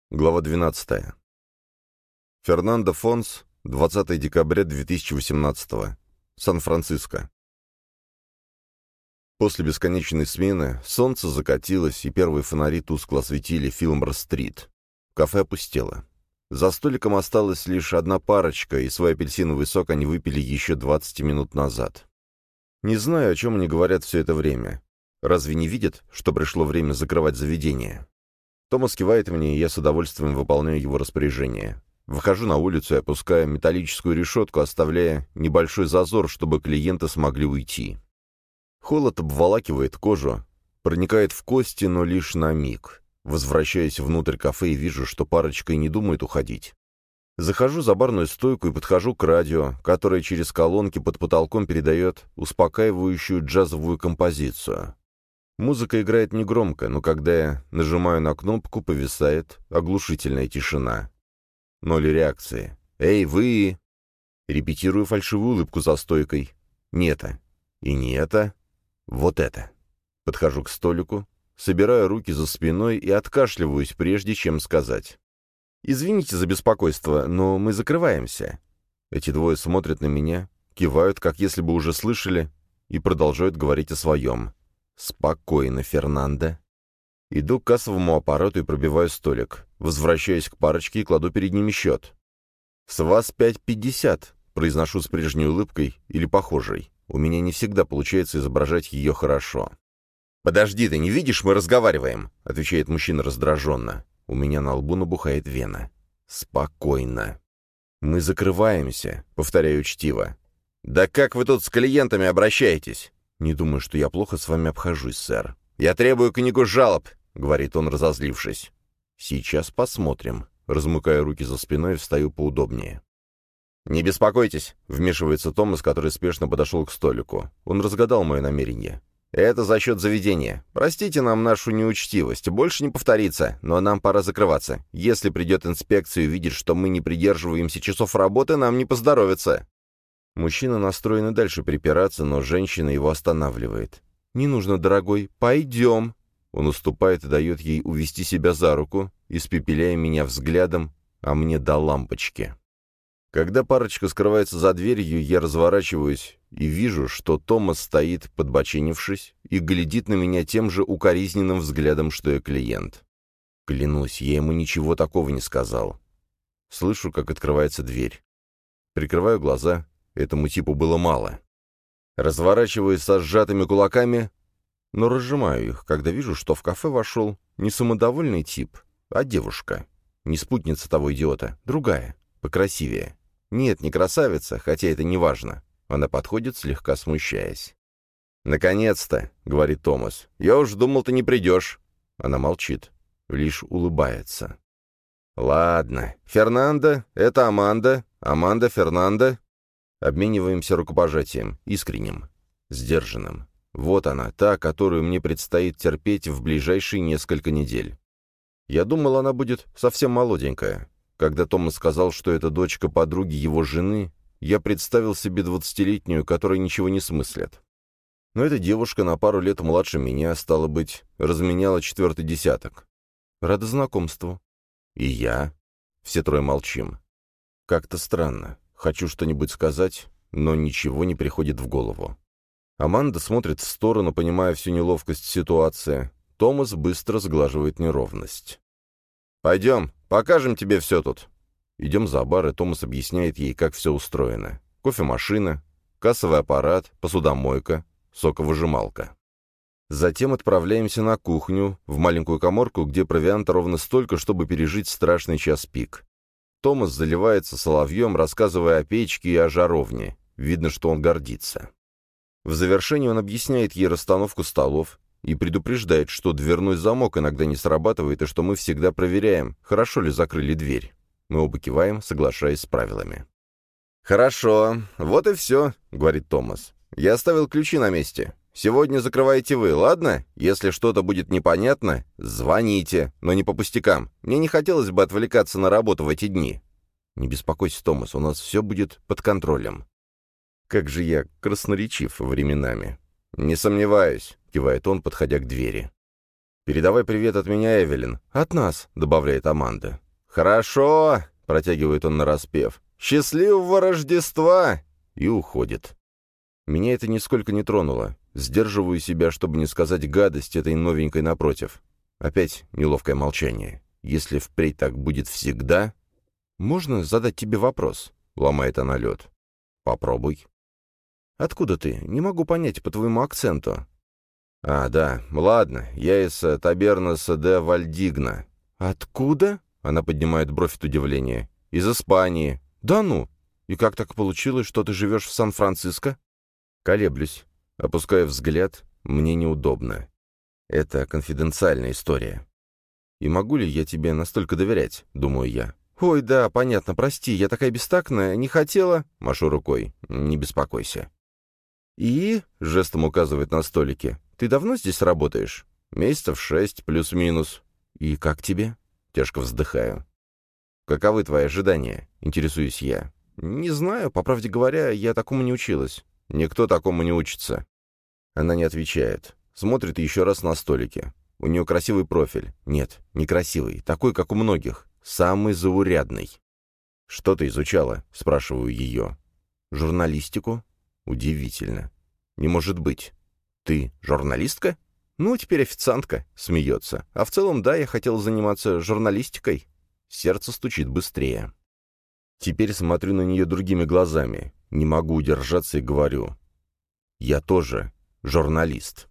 Глава 12. Фернандо Фонс, 20 декабря 2018. Сан-Франциско. После бесконечной смены солнце закатилось, и первые фонари тускло осветили Филлмор-стрит. Кафе опустело. За столиком осталась лишь одна парочка, и свой апельсиновый сок они выпили еще 20 минут назад. Не знаю, о чем они говорят все это время. Разве не видят, что пришло время закрывать заведение? Томас кивает мне, и я с удовольствием выполняю его распоряжение. Выхожу на улицу и опускаю металлическую решетку, оставляя небольшой зазор, чтобы клиенты смогли уйти. Холод обволакивает кожу, проникает в кости, но лишь на миг. Возвращаюсь внутрь кафе и вижу, что парочка и не думает уходить. Захожу за барную стойку и подхожу к радио, которое через колонки под потолком передает успокаивающую джазовую композицию. Музыка играет негромко, но когда я нажимаю на кнопку, повисает оглушительная тишина. Ноль реакции. «Эй, вы!» Репетирую фальшивую улыбку за стойкой. Не это. И не это. Вот это. Подхожу к столику, собираю руки за спиной и откашливаюсь, прежде чем сказать. «Извините за беспокойство, но мы закрываемся». Эти двое смотрят на меня, кивают, как если бы уже слышали, и продолжают говорить о своем. «Спокойно, Фернандо». Иду к кассовому аппарату и пробиваю столик. Возвращаюсь к парочке и кладу перед ними счет. «С вас 5,50», — произношу с прежней улыбкой или похожей. У меня не всегда получается изображать ее хорошо. «Подожди, ты не видишь, мы разговариваем», — отвечает мужчина раздраженно. У меня на лбу набухает вена. «Спокойно». «Мы закрываемся», — повторяю учтиво. «Да как вы тут с клиентами обращаетесь?» «Не думаю, что я плохо с вами обхожусь, сэр». «Я требую книгу жалоб», — говорит он, разозлившись. «Сейчас посмотрим». Размыкаю руки за спиной и встаю поудобнее. «Не беспокойтесь», — вмешивается Томас, который спешно подошел к столику. Он разгадал мое намерение. «Это за счет заведения. Простите нам нашу неучтивость. Больше не повторится, но нам пора закрываться. Если придет инспекция и увидит, что мы не придерживаемся часов работы, нам не поздоровится». Мужчина настроен и дальше припираться, но женщина его останавливает. «Не нужно, дорогой, пойдем». Он уступает и дает ей увести себя за руку, испепеляя меня взглядом, а мне до лампочки. Когда парочка скрывается за дверью, я разворачиваюсь и вижу, что Томас стоит, подбоченившись, и глядит на меня тем же укоризненным взглядом, что и клиент. Клянусь, я ему ничего такого не сказал. Слышу, как открывается дверь. Прикрываю глаза. Этому типу было мало. Разворачиваюсь со сжатыми кулаками, но разжимаю их, когда вижу, что в кафе вошел не самодовольный тип, а девушка. Не спутница того идиота, другая, покрасивее. Нет, не красавица, хотя это не важно. Она подходит, слегка смущаясь. «Наконец-то», — говорит Томас, — «я уж думал, ты не придешь». Она молчит, лишь улыбается. «Ладно. Фернандо — это Аманда. Аманда — Фернандо». Обмениваемся рукопожатием, искренним, сдержанным. Вот она, та, которую мне предстоит терпеть в ближайшие несколько недель. Я думал, она будет совсем молоденькая. Когда Томас сказал, что это дочка подруги его жены, я представил себе 20-летнюю, которая ничего не смыслит. Но эта девушка на пару лет младше меня, стало быть, разменяла 4-й десяток. Рада знакомству. И я. Все трое молчим. Как-то странно. Хочу что-нибудь сказать, но ничего не приходит в голову. Аманда смотрит в сторону, понимая всю неловкость ситуации. Томас быстро сглаживает неровность. «Пойдем, покажем тебе все тут». Идем за бар, и Томас объясняет ей, как все устроено. Кофемашина, кассовый аппарат, посудомойка, соковыжималка. Затем отправляемся на кухню, в маленькую каморку, где провианта ровно столько, чтобы пережить страшный час пик. Томас заливается соловьем, рассказывая о печке и о жаровне. Видно, что он гордится. В завершении он объясняет ей расстановку столов и предупреждает, что дверной замок иногда не срабатывает и что мы всегда проверяем, хорошо ли закрыли дверь. Мы оба киваем, соглашаясь с правилами. «Хорошо, вот и все», — говорит Томас. «Я оставил ключи на месте. Сегодня закрываете вы, ладно? Если что-то будет непонятно, звоните, но не по пустякам. Мне не хотелось бы отвлекаться на работу в эти дни». «Не беспокойся, Томас, у нас все будет под контролем». Как же я красноречив временами. «Не сомневаюсь», — кивает он, подходя к двери. «Передавай привет от меня, Эвелин. От нас», — добавляет Аманда. «Хорошо», — протягивает он нараспев. «Счастливого Рождества!» И уходит. Меня это нисколько не тронуло. Сдерживаю себя, чтобы не сказать гадость этой новенькой напротив. Опять неловкое молчание. Если впредь так будет всегда... «Можно задать тебе вопрос?» — ломает она лед. «Попробуй». «Откуда ты? Не могу понять по твоему акценту». «А, да, ладно, я из Табернеса де Вальдигна». «Откуда?» — она поднимает бровь от удивления. «Из Испании». «Да ну! И как так получилось, что ты живешь в Сан-Франциско?» Колеблюсь. Опускаю взгляд. Мне неудобно. Это конфиденциальная история. «И могу ли я тебе настолько доверять?» — думаю я. «Ой, да, понятно, прости, я такая бестактная, не хотела...» — машу рукой. «Не беспокойся». «И?» — жестом указывает на столике. «Ты давно здесь работаешь?» «Месяцев 6, плюс-минус». «И как тебе?» — тяжко вздыхаю. «Каковы твои ожидания?» — интересуюсь я. «Не знаю, по правде говоря, я такому не училась». «Никто такому не учится». Она не отвечает. Смотрит еще раз на столике. У нее красивый профиль. Нет, не красивый, такой, как у многих. Самый заурядный. «Что ты изучала?» — спрашиваю ее. «Журналистику?» «Удивительно. Не может быть. Ты журналистка?» «Ну, теперь официантка», — смеется. «А в целом, да, я хотела заниматься журналистикой». Сердце стучит быстрее. Теперь смотрю на нее другими глазами. Не могу удержаться и говорю. «Я тоже журналист».